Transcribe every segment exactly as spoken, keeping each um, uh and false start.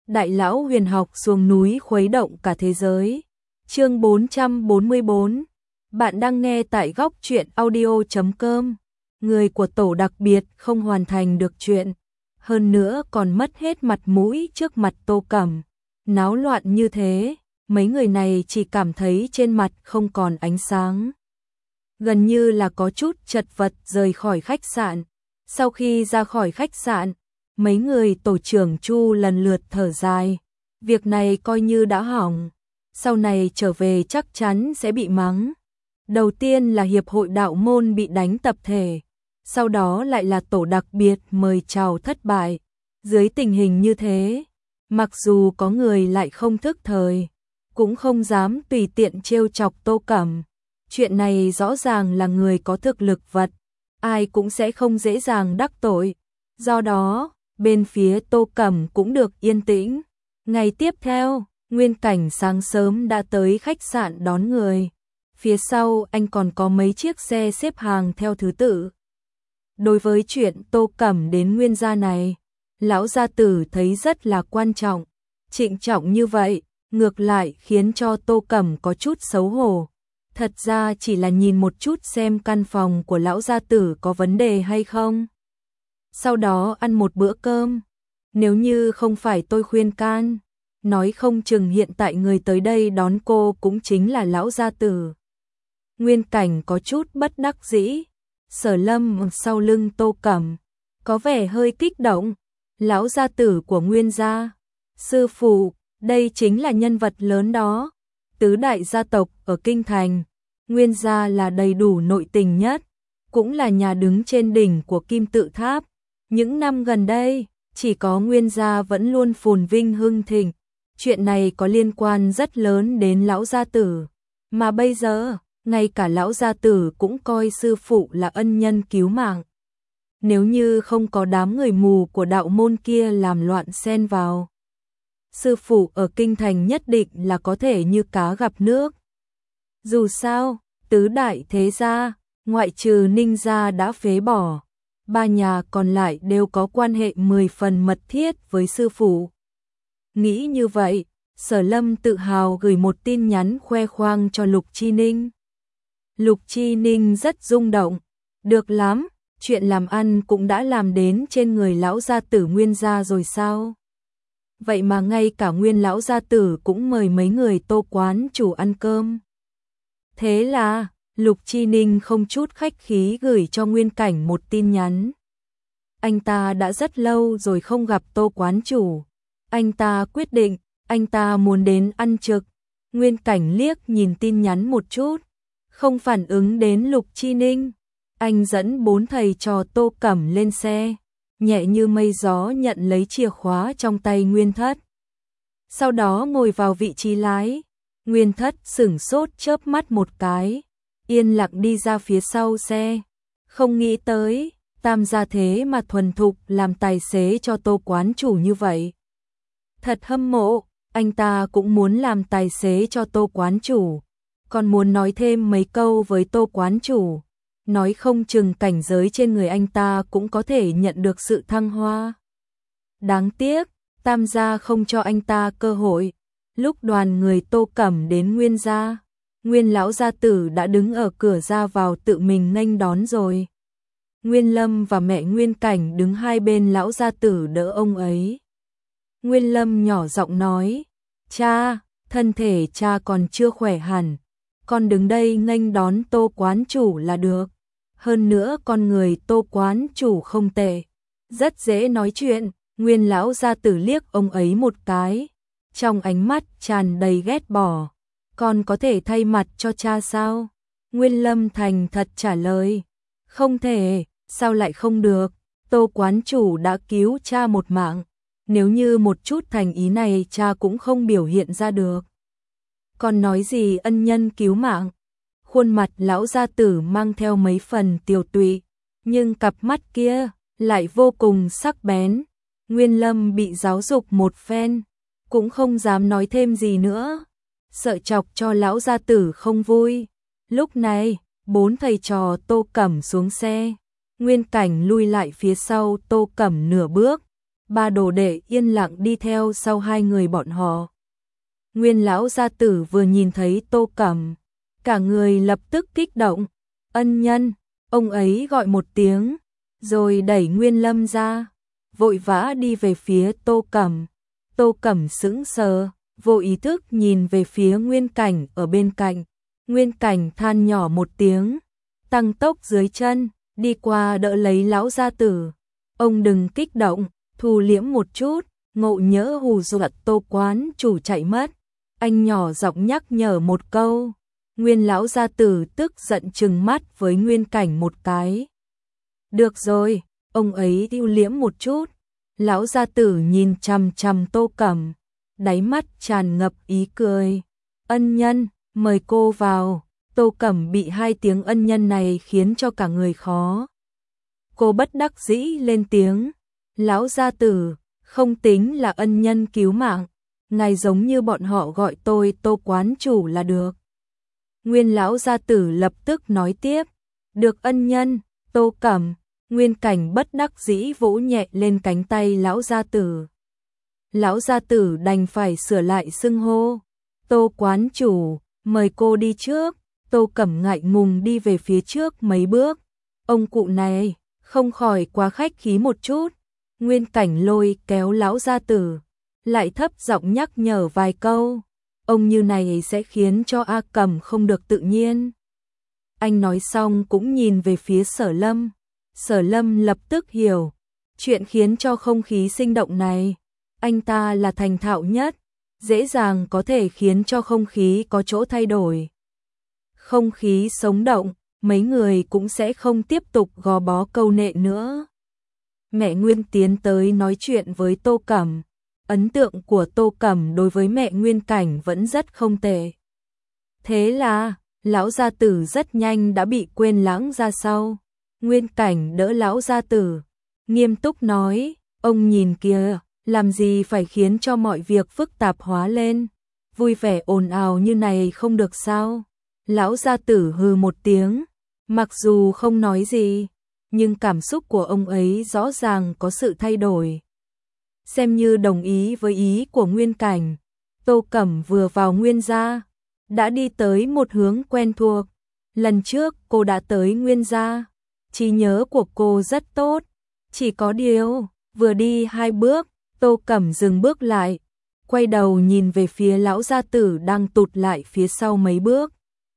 Đại lão huyền học xuống núi khuấy động cả thế giới. Chương bốn trăm bốn mươi bốn. Bạn đang nghe tại góc truyện audio chấm com. Người của tổ đặc biệt không hoàn thành được chuyện, hơn nữa còn mất hết mặt mũi trước mặt Tô Cẩm. Náo loạn như thế, mấy người này chỉ cảm thấy trên mặt không còn ánh sáng. Gần như là có chút chật vật rời khỏi khách sạn. Sau khi ra khỏi khách sạn, mấy người tổ trưởng Chu lần lượt thở dài. Việc này coi như đã hỏng, sau này trở về chắc chắn sẽ bị mắng. Đầu tiên là hiệp hội đạo môn bị đánh tập thể, sau đó lại là tổ đặc biệt mời chào thất bại. Dưới tình hình như thế, mặc dù có người lại không thức thời, cũng không dám tùy tiện trêu chọc Tô Cẩm. Chuyện này rõ ràng là người có thực lực vật, ai cũng sẽ không dễ dàng đắc tội. Do đó, bên phía Tô Cẩm cũng được yên tĩnh. Ngày tiếp theo, Nguyên Cảnh sáng sớm đã tới khách sạn đón người. Phía sau anh còn có mấy chiếc xe xếp hàng theo thứ tự. Đối với chuyện Tô Cẩm đến Nguyên gia này, lão gia tử thấy rất là quan trọng. Trịnh trọng như vậy, ngược lại khiến cho Tô Cẩm có chút xấu hổ. Thật ra chỉ là nhìn một chút xem căn phòng của lão gia tử có vấn đề hay không. Sau đó ăn một bữa cơm. Nếu như không phải tôi khuyên can, nói không chừng hiện tại người tới đây đón cô cũng chính là lão gia tử. Nguyên Cảnh có chút bất đắc dĩ. Sở Lâm sau lưng Tô Cẩm có vẻ hơi kích động. Lão gia tử của Nguyên gia, sư phụ, đây chính là nhân vật lớn đó. Tứ đại gia tộc ở Kinh Thành, Nguyên gia là đầy đủ nội tình nhất, cũng là nhà đứng trên đỉnh của Kim Tự Tháp. Những năm gần đây, chỉ có Nguyên gia vẫn luôn phồn vinh hưng thịnh. Chuyện này có liên quan rất lớn đến lão gia tử, mà bây giờ, ngay cả lão gia tử cũng coi sư phụ là ân nhân cứu mạng. Nếu như không có đám người mù của đạo môn kia làm loạn xen vào, sư phụ ở Kinh Thành nhất định là có thể như cá gặp nước. Dù sao, tứ đại thế gia, ngoại trừ Ninh gia đã phế bỏ, ba nhà còn lại đều có quan hệ mười phần mật thiết với sư phụ. Nghĩ như vậy, Sở Lâm tự hào gửi một tin nhắn khoe khoang cho Lục Chi Ninh. Lục Chi Ninh rất rung động. Được lắm, chuyện làm ăn cũng đã làm đến trên người lão gia tử Nguyên gia rồi sao? Vậy mà ngay cả Nguyên lão gia tử cũng mời mấy người Tô quán chủ ăn cơm. Thế là, Lục Chi Ninh không chút khách khí gửi cho Nguyên Cảnh một tin nhắn. Anh ta đã rất lâu rồi không gặp Tô quán chủ. Anh ta quyết định, anh ta muốn đến ăn trực. Nguyên Cảnh liếc nhìn tin nhắn một chút, không phản ứng đến Lục Chi Ninh. Anh dẫn bốn thầy trò Tô Cẩm lên xe, nhẹ như mây gió nhận lấy chìa khóa trong tay Nguyên Thất. Sau đó ngồi vào vị trí lái. Nguyên Thất sửng sốt chớp mắt một cái, yên lặng đi ra phía sau xe. Không nghĩ tới, Tam gia thế mà thuần thục làm tài xế cho Tô quán chủ như vậy. Thật hâm mộ, anh ta cũng muốn làm tài xế cho Tô quán chủ, còn muốn nói thêm mấy câu với Tô quán chủ. Nói không chừng cảnh giới trên người anh ta cũng có thể nhận được sự thăng hoa. Đáng tiếc, Tam gia không cho anh ta cơ hội. Lúc đoàn người Tô Cẩm đến Nguyên gia, Nguyên lão gia tử đã đứng ở cửa ra vào tự mình nghênh đón rồi. Nguyên Lâm và mẹ Nguyên Cảnh đứng hai bên lão gia tử đỡ ông ấy. Nguyên Lâm nhỏ giọng nói, cha, thân thể cha còn chưa khỏe hẳn, con đứng đây nghênh đón Tô quán chủ là được. Hơn nữa con người Tô quán chủ không tệ, rất dễ nói chuyện. Nguyên lão gia tử liếc ông ấy một cái, trong ánh mắt tràn đầy ghét bỏ. Con có thể thay mặt cho cha sao? Nguyên Lâm thành thật trả lời, không thể. Sao lại không được? Tô quán chủ đã cứu cha một mạng, nếu như một chút thành ý này cha cũng không biểu hiện ra được. Còn nói gì ân nhân cứu mạng? Khuôn mặt lão gia tử mang theo mấy phần tiều tụy, nhưng cặp mắt kia lại vô cùng sắc bén. Nguyên Lâm bị giáo dục một phen, cũng không dám nói thêm gì nữa, sợ chọc cho lão gia tử không vui. Lúc này, bốn thầy trò Tô Cẩm xuống xe. Nguyên Cảnh lui lại phía sau Tô Cẩm nửa bước, ba đồ đệ yên lặng đi theo sau hai người bọn họ. Nguyên lão gia tử vừa nhìn thấy Tô Cẩm, cả người lập tức kích động. Ân nhân, ông ấy gọi một tiếng, rồi đẩy Nguyên Lâm ra, vội vã đi về phía Tô Cẩm. Tô Cẩm sững sờ, vô ý thức nhìn về phía Nguyên Cảnh ở bên cạnh. Nguyên Cảnh than nhỏ một tiếng, tăng tốc dưới chân, đi qua đỡ lấy lão gia tử. Ông đừng kích động, thu liễm một chút, ngộ nhỡ hù dọa Tô quán chủ chạy mất. Anh nhỏ giọng nhắc nhở một câu. Nguyên lão gia tử tức giận trừng mắt với Nguyên Cảnh một cái. Được rồi, ông ấy thu liễm một chút. Lão gia tử nhìn chằm chằm Tô Cẩm, đáy mắt tràn ngập ý cười. Ân nhân, mời cô vào. Tô Cẩm bị hai tiếng ân nhân này khiến cho cả người khó. Cô bất đắc dĩ lên tiếng. Lão gia tử, không tính là ân nhân cứu mạng, ngài giống như bọn họ gọi tôi Tô quán chủ là được. Nguyên lão gia tử lập tức nói tiếp. Được ân nhân, Tô Cẩm. Nguyên Cảnh bất đắc dĩ vỗ nhẹ lên cánh tay lão gia tử. Lão gia tử đành phải sửa lại xưng hô. Tô quán chủ, mời cô đi trước. Tô Cẩm ngại ngùng đi về phía trước mấy bước. Ông cụ này, không khỏi quá khách khí một chút. Nguyên Cảnh lôi kéo lão gia tử, lại thấp giọng nhắc nhở vài câu. Ông như này sẽ khiến cho A Cẩm không được tự nhiên. Anh nói xong cũng nhìn về phía Sở Lâm. Sở Lâm lập tức hiểu chuyện khiến cho không khí sinh động này. Anh ta là thành thạo nhất, dễ dàng có thể khiến cho không khí có chỗ thay đổi. Không khí sống động, mấy người cũng sẽ không tiếp tục gò bó câu nệ nữa. Mẹ Nguyên tiến tới nói chuyện với Tô Cẩm. Ấn tượng của Tô Cẩm đối với mẹ Nguyên Cảnh vẫn rất không tệ. Thế là, lão gia tử rất nhanh đã bị quên lãng ra sau. Nguyên Cảnh đỡ lão gia tử, nghiêm túc nói, ông nhìn kìa, làm gì phải khiến cho mọi việc phức tạp hóa lên. Vui vẻ ồn ào như này không được sao. Lão gia tử hừ một tiếng, mặc dù không nói gì, nhưng cảm xúc của ông ấy rõ ràng có sự thay đổi. Xem như đồng ý với ý của Nguyên Cảnh, Tô Cẩm vừa vào Nguyên gia, đã đi tới một hướng quen thuộc. Lần trước cô đã tới Nguyên gia, trí nhớ của cô rất tốt. Chỉ có điều, vừa đi hai bước, Tô Cẩm dừng bước lại, quay đầu nhìn về phía lão gia tử đang tụt lại phía sau mấy bước.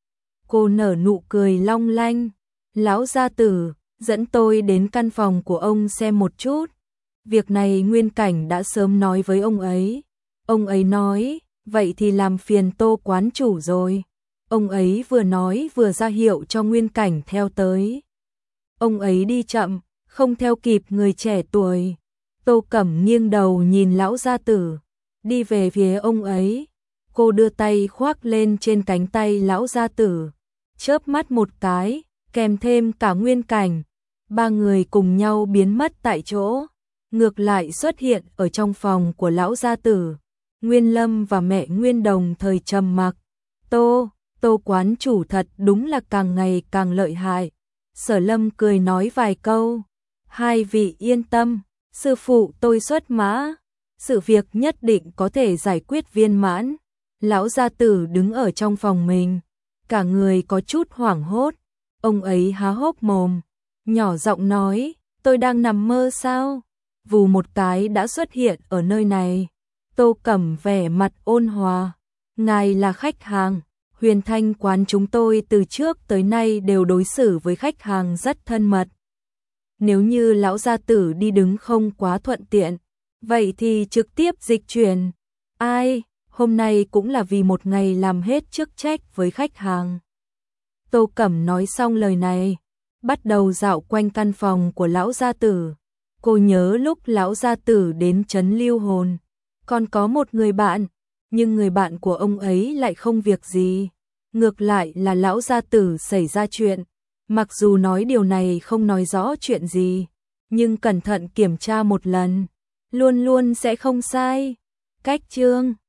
Cô nở nụ cười long lanh. Lão gia tử, dẫn tôi đến căn phòng của ông xem một chút. Việc này Nguyên Cảnh đã sớm nói với ông ấy. Ông ấy nói, vậy thì làm phiền Tô quán chủ rồi. Ông ấy vừa nói vừa ra hiệu cho Nguyên Cảnh theo tới. Ông ấy đi chậm, không theo kịp người trẻ tuổi. Tô Cẩm nghiêng đầu nhìn lão gia tử, đi về phía ông ấy. Cô đưa tay khoác lên trên cánh tay lão gia tử, chớp mắt một cái, kèm thêm cả Nguyên Cảnh. Ba người cùng nhau biến mất tại chỗ, ngược lại xuất hiện ở trong phòng của lão gia tử. Nguyên Lâm và mẹ Nguyên đồng thời trầm mặc. Tô, Tô quán chủ thật đúng là càng ngày càng lợi hại. Sở Lâm cười nói vài câu. Hai vị yên tâm, sư phụ tôi xuất mã, sự việc nhất định có thể giải quyết viên mãn. Lão gia tử đứng ở trong phòng mình, cả người có chút hoảng hốt. Ông ấy há hốc mồm, nhỏ giọng nói, tôi đang nằm mơ sao? Vù một cái đã xuất hiện ở nơi này. Tô Cẩm vẻ mặt ôn hòa, ngài là khách hàng. Huyền Thanh quán chúng tôi từ trước tới nay đều đối xử với khách hàng rất thân mật. Nếu như lão gia tử đi đứng không quá thuận tiện, vậy thì trực tiếp dịch chuyển. Ai, hôm nay cũng là vì một ngày làm hết chức trách với khách hàng. Tô Cẩm nói xong lời này, bắt đầu dạo quanh căn phòng của lão gia tử. Cô nhớ lúc lão gia tử đến trấn Lưu Hồn, còn có một người bạn, nhưng người bạn của ông ấy lại không việc gì. Ngược lại là lão gia tử xảy ra chuyện. Mặc dù nói điều này không nói rõ chuyện gì, nhưng cẩn thận kiểm tra một lần, luôn luôn sẽ không sai. Cách chương